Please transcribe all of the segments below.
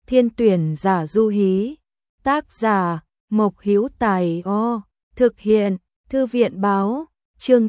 Thiên tuyển giả du hí. Tác giả Mộc Hữu Tài. Thực hiện Thư viện báo. Chương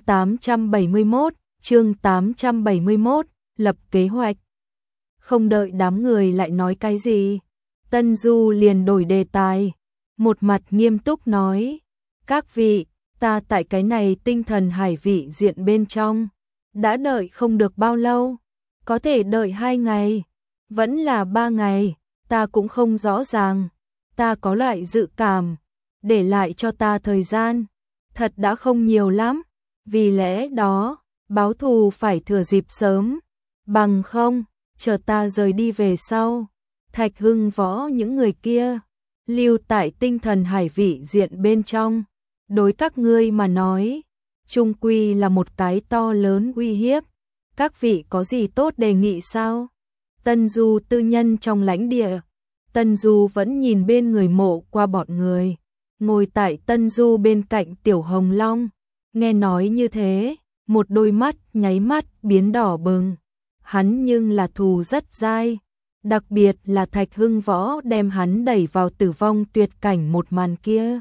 871, lập kế hoạch. Không đợi đám người lại nói cái gì, Tân Du liền đổi đề tài, một mặt nghiêm túc nói: các vị, ta tại cái này tinh thần hải vị diện bên trong, đã đợi không được bao lâu, có thể đợi 2 ngày, vẫn là 3 ngày, ta cũng không rõ ràng, ta có loại dự cảm, để lại cho ta thời gian, thật đã không nhiều lắm, vì lẽ đó, báo thù phải thừa dịp sớm, bằng không, chờ ta rời đi về sau, Thạch Hưng Võ những người kia, lưu tại tinh thần hải vị diện bên trong, đối các ngươi mà nói, chung quy là một cái to lớn uy hiếp, các vị có gì tốt đề nghị sao? Tân Du tư nhân trong lãnh địa, Tân Du vẫn nhìn bên người Mộ Qua bọn người, ngồi tại Tân Du bên cạnh Tiểu Hồng Long, nghe nói như thế, một đôi mắt nháy mắt biến đỏ bừng, hắn nhưng là thù rất dai, đặc biệt là Thạch Hưng Võ đem hắn đẩy vào tử vong tuyệt cảnh một màn kia.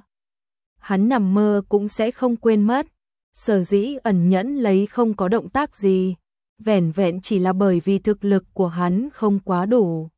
Hắn nằm mơ cũng sẽ không quên mất, sở dĩ ẩn nhẫn lấy không có động tác gì, vẻn vẹn chỉ là bởi vì thực lực của hắn không quá đủ.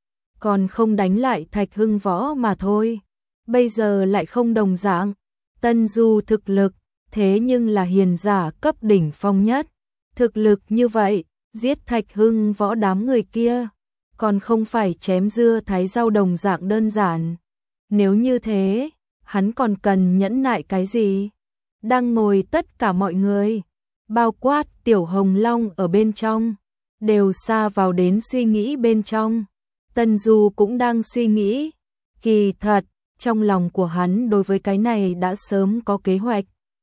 Còn không đánh lại Thạch Hưng Võ mà thôi, bây giờ lại không đồng dạng, Tân Du thực lực, thế nhưng là hiền giả cấp đỉnh phong nhất, thực lực như vậy, giết Thạch Hưng Võ đám người kia, còn không phải chém dưa thái rau đồng dạng đơn giản. Nếu như thế, hắn còn cần nhẫn nại cái gì? Đang ngồi tất cả mọi người, bao quát Tiểu Hồng Long ở bên trong, đều sa vào đến suy nghĩ bên trong. Tân Du cũng đang suy nghĩ, kỳ thật, trong lòng của hắn đối với cái này đã sớm có kế hoạch.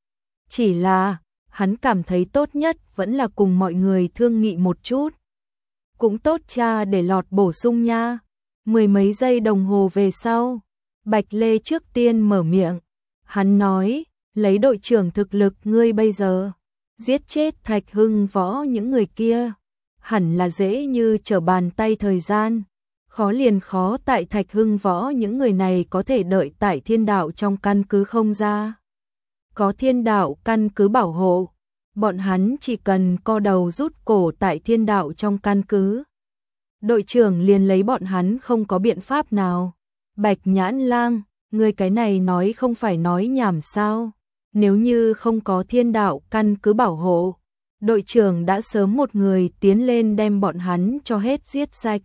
Chỉ là, hắn cảm thấy tốt nhất vẫn là cùng mọi người thương nghị một chút. Cũng tốt cha để lọt bổ sung nha. 10 mấy giây đồng hồ về sau, Bạch Lê trước tiên mở miệng. Hắn nói, lấy đội trưởng thực lực ngươi bây giờ, giết chết Thạch Hưng Võ những người kia, hẳn là dễ như trở bàn tay thời gian. Khó liền khó tại Thạch Hưng Võ những người này có thể đợi tại thiên đạo trong căn cứ không ra. Có thiên đạo căn cứ bảo hộ, bọn hắn chỉ cần co đầu rút cổ tại thiên đạo trong căn cứ. Đội trưởng liền lấy bọn hắn không có biện pháp nào. Bạch Nhãn Lang, người cái này nói không phải nói nhảm sao? Nếu như không có thiên đạo căn cứ bảo hộ, đội trưởng đã sớm một người tiến lên đem bọn hắn cho hết giết sạch.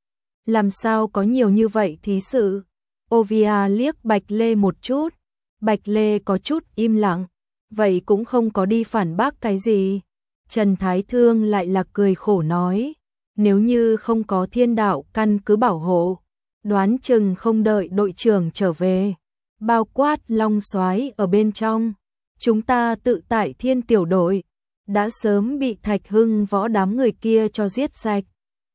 Làm sao có nhiều như vậy thí sự? Ovia liếc Bạch Lê một chút, Bạch Lê có chút im lặng, vậy cũng không có đi phản bác cái gì. Trần Thái Thương lại là cười khổ nói, nếu như không có thiên đạo căn cứ bảo hộ, đoán chừng không đợi đội trưởng trở về, bao quát Long Soái ở bên trong, chúng ta tự tại thiên tiểu đội, đã sớm bị Thạch Hưng Võ đám người kia cho giết sạch.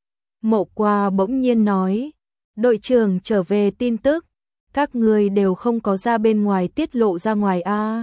Mộ Qua bỗng nhiên nói, đội trưởng trở về tin tức, các người đều không có ra bên ngoài tiết lộ ra ngoài a?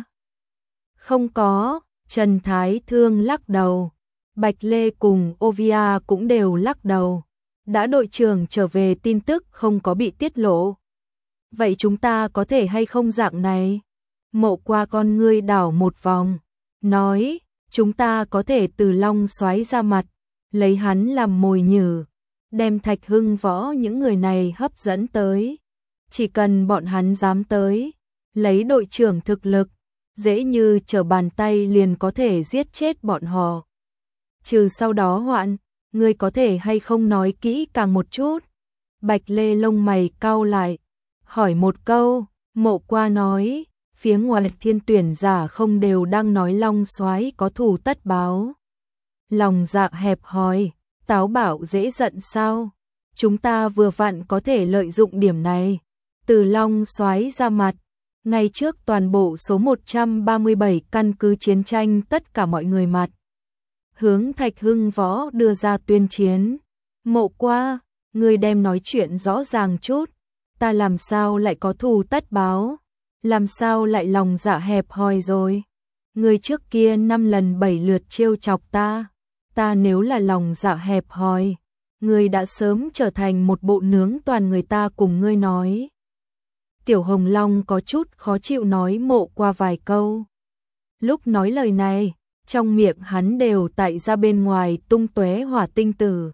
Không có, Trần Thái Thương lắc đầu, Bạch Lê cùng Ovia cũng đều lắc đầu, đã đội trưởng trở về tin tức không có bị tiết lộ. Vậy chúng ta có thể hay không dạng này? Mộ Qua con ngươi đảo một vòng, nói, chúng ta có thể từ Long Soái ra mặt, lấy hắn làm mồi nhử, đem Thạch Hưng Võ những người này hấp dẫn tới. Chỉ cần bọn hắn dám tới, lấy đội trưởng thực lực, dễ như trở bàn tay liền có thể giết chết bọn họ. Trừ sau đó hoạn, ngươi có thể hay không nói kỹ càng một chút? Bạch Lê lông mày cau lại, hỏi một câu. Mộ Qua nói, phía ngoài thiên tuyển giả không đều đang nói Long Soái có thù tất báo. Lòng dạ hẹp hòi, táo bạo dễ giận sao? Chúng ta vừa vặn có thể lợi dụng điểm này, từ Long Soái ra mặt, ngay trước toàn bộ số 137 căn cứ chiến tranh tất cả mọi người mặt, hướng Thạch Hưng Võ đưa ra tuyên chiến. Mộ Qua, ngươi đem nói chuyện rõ ràng chút, ta làm sao lại có thù tất báo, làm sao lại lòng dạ hẹp hòi rồi? Ngươi trước kia 5 lần 7 lượt trêu chọc ta nếu là lòng dạ hẹp hòi, ngươi đã sớm trở thành một bộ nướng toàn người ta cùng ngươi nói. Tiểu Hồng Long có chút khó chịu nói Mộ Qua vài câu. Lúc nói lời này, trong miệng hắn đều tại ra bên ngoài tung tóe hỏa tinh tử.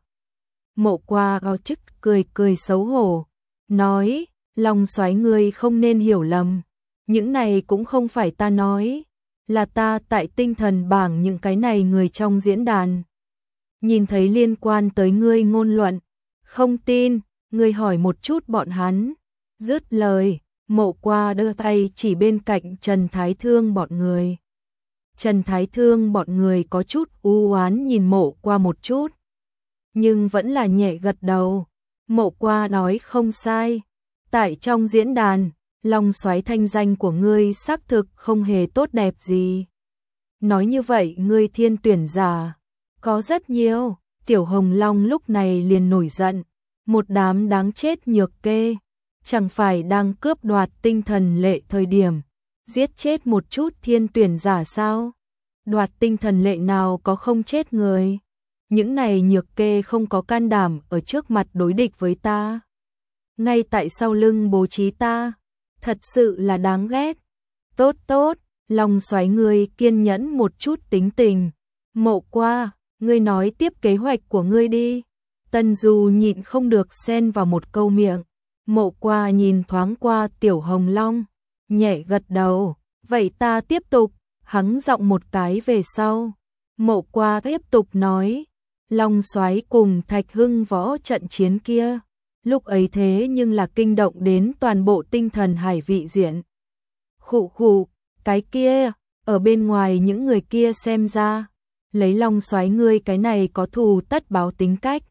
Mộ Qua gào chức cười cười xấu hổ, nói, Long Soái ngươi không nên hiểu lầm, những này cũng không phải ta nói, là ta tại tinh thần bảng những cái này người trong diễn đàn. Nhìn thấy liên quan tới ngươi ngôn luận, không tin, ngươi hỏi một chút bọn hắn. Dứt lời, Mộ Qua đưa tay chỉ bên cạnh Trần Thái Thương bọn người. Trần Thái Thương bọn người có chút u oán nhìn Mộ Qua một chút, nhưng vẫn là nhẹ gật đầu. Mộ Qua nói không sai, tại trong diễn đàn, Long Soái thanh danh của ngươi xác thực không hề tốt đẹp gì. Nói như vậy ngươi thiên tuyển giả có rất nhiều. Tiểu Hồng Long lúc này liền nổi giận, một đám đáng chết nhược kê, chẳng phải đang cướp đoạt tinh thần lệ thời điểm, giết chết một chút thiên tuyển giả sao? Đoạt tinh thần lệ nào có không chết người? Những này nhược kê không có can đảm ở trước mặt đối địch với ta. Ngay tại sau lưng bố trí ta, thật sự là đáng ghét. Tốt tốt, Long Soái ngươi kiên nhẫn một chút tính tình. Mộ Qua, ngươi nói tiếp kế hoạch của ngươi đi. Tân Du nhịn không được xen vào một câu miệng. Mộ Qua nhìn thoáng qua Tiểu Hồng Long, nhẹ gật đầu, vậy ta tiếp tục. Hắn giọng một cái về sau. Mộ Qua tiếp tục nói, Long Soái cùng Thạch Hưng Võ trận chiến kia, lúc ấy thế nhưng là kinh động đến toàn bộ tinh thần hải vị diện. Khụ khụ, cái kia, ở bên ngoài những người kia xem ra, lấy Long Soái ngươi cái này có thù tất báo tính cách.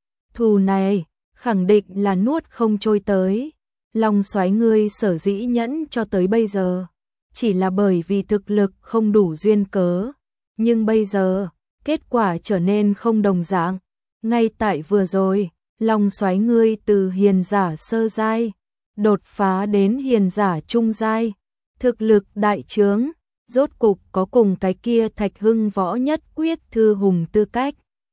Thù này, khẳng định là nuốt không trôi tới. Long Soái ngươi sở dĩ nhẫn cho tới bây giờ, chỉ là bởi vì thực lực không đủ duyên cớ. Nhưng bây giờ, kết quả trở nên không đồng dạng. Ngay tại vừa rồi, Long Soái ngươi từ hiền giả sơ giai, đột phá đến hiền giả trung giai, thực lực đại trướng, rốt cục có cùng cái kia Thạch Hưng Võ nhất quyết thư hùng tư cách.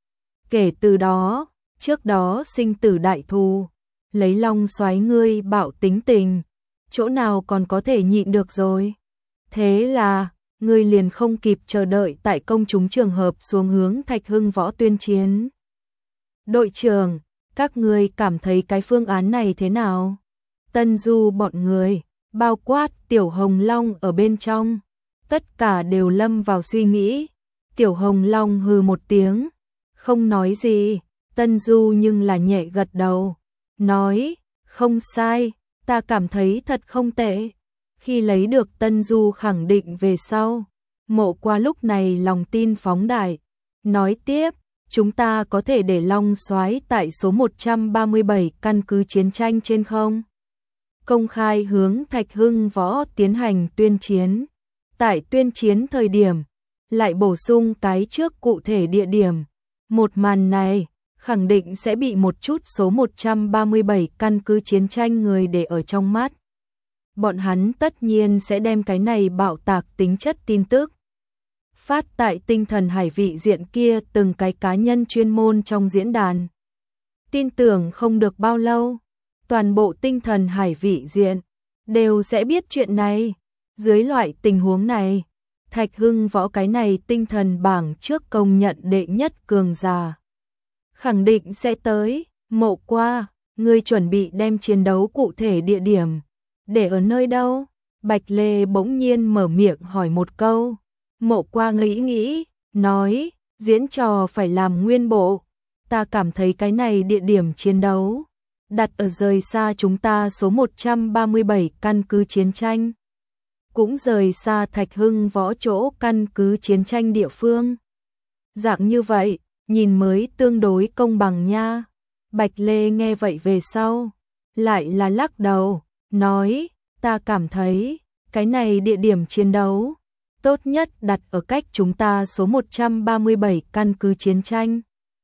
Kể từ đó, trước đó sinh tử đại thù, lấy Long Soái ngươi bạo tính tình, chỗ nào còn có thể nhịn được rồi. Thế là, ngươi liền không kịp chờ đợi tại công chúng trường hợp xuống hướng Thạch Hưng Võ tuyên chiến. Đội trưởng, các ngươi cảm thấy cái phương án này thế nào? Tân Du bọn người, bao quát Tiểu Hồng Long ở bên trong, tất cả đều lâm vào suy nghĩ. Tiểu Hồng Long hừ một tiếng, không nói gì. Tân Du nhưng là nhẹ gật đầu, nói, không sai, ta cảm thấy thật không tệ. Khi lấy được Tân Du khẳng định về sau, Mộ Qua lúc này lòng tin phóng đại, nói tiếp, chúng ta có thể để Long Soái tại số 137 căn cứ chiến tranh trên không? Công khai hướng Thạch Hưng Võ tiến hành tuyên chiến. Tại tuyên chiến thời điểm, lại bổ sung cái trước cụ thể địa điểm. Một màn này, khẳng định sẽ bị một chút số 137 căn cứ chiến tranh người để ở trong mắt. Bọn hắn tất nhiên sẽ đem cái này bạo tạc tính chất tin tức phát tại tinh thần hải vị diện kia từng cái cá nhân chuyên môn trong diễn đàn. Tin tưởng không được bao lâu, toàn bộ tinh thần hải vị diện đều sẽ biết chuyện này. Dưới loại tình huống này, Thạch Hưng Võ cái này tinh thần bảng trước công nhận đệ nhất cường giả, khẳng định sẽ tới. Mộ Qua, ngươi chuẩn bị đem chiến đấu cụ thể địa điểm để ở nơi đâu? Bạch Lê bỗng nhiên mở miệng hỏi một câu. Mộ Qua nghĩ nghĩ, nói, diễn trò phải làm nguyên bộ. Ta cảm thấy cái này địa điểm chiến đấu đặt ở rời xa chúng ta số 137 căn cứ chiến tranh, cũng rời xa Thạch Hưng Võ chỗ căn cứ chiến tranh địa phương. Dạng như vậy, nhìn mới tương đối công bằng nha. Bạch Lê nghe vậy về sau, lại là lắc đầu, nói, ta cảm thấy, cái này địa điểm chiến đấu, tốt nhất đặt ở cách chúng ta số 137 căn cứ chiến tranh.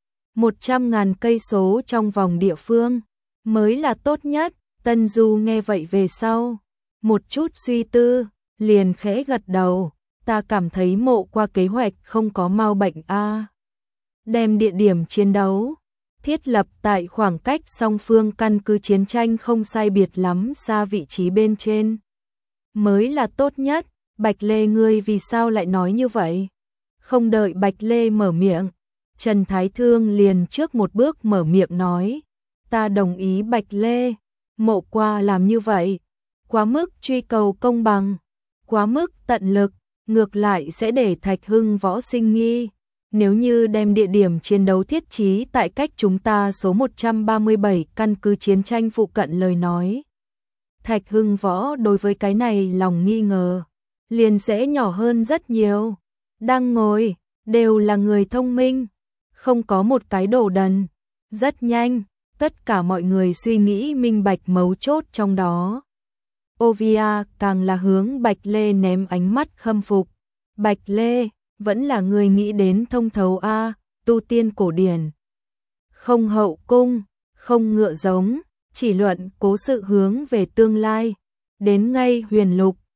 100.000 cây số trong vòng địa phương, mới là tốt nhất. Tân Du nghe vậy về sau, một chút suy tư, liền khẽ gật đầu, ta cảm thấy Mộ Qua kế hoạch không có mau bệnh a. Đem địa điểm chiến đấu thiết lập tại khoảng cách song phương căn cứ chiến tranh không sai biệt lắm xa vị trí bên trên. Mới là tốt nhất. Bạch Lê, ngươi vì sao lại nói như vậy? Không đợi Bạch Lê mở miệng, Trần Thái Thương liền trước một bước mở miệng nói, ta đồng ý Bạch Lê, Mộ Qua làm như vậy, quá mức truy cầu công bằng, quá mức tận lực, ngược lại sẽ để Thạch Hưng Võ sinh nghi. Nếu như đem địa điểm chiến đấu thiết trí tại cách chúng ta số 137 căn cứ chiến tranh phụ cận lời nói, Thạch Hưng Võ đối với cái này lòng nghi ngờ liền sẽ nhỏ hơn rất nhiều. Đang ngồi, đều là người thông minh, không có một cái đồ đần. Rất nhanh, tất cả mọi người suy nghĩ minh bạch mấu chốt trong đó. Ovia càng là hướng Bạch Lê ném ánh mắt khâm phục. Bạch Lê, vẫn là người nghĩ đến thông thấu a, tu tiên cổ điển. Không hậu cung, không ngựa giống, chỉ luận cố sự hướng về tương lai. Đến ngay huyền lục,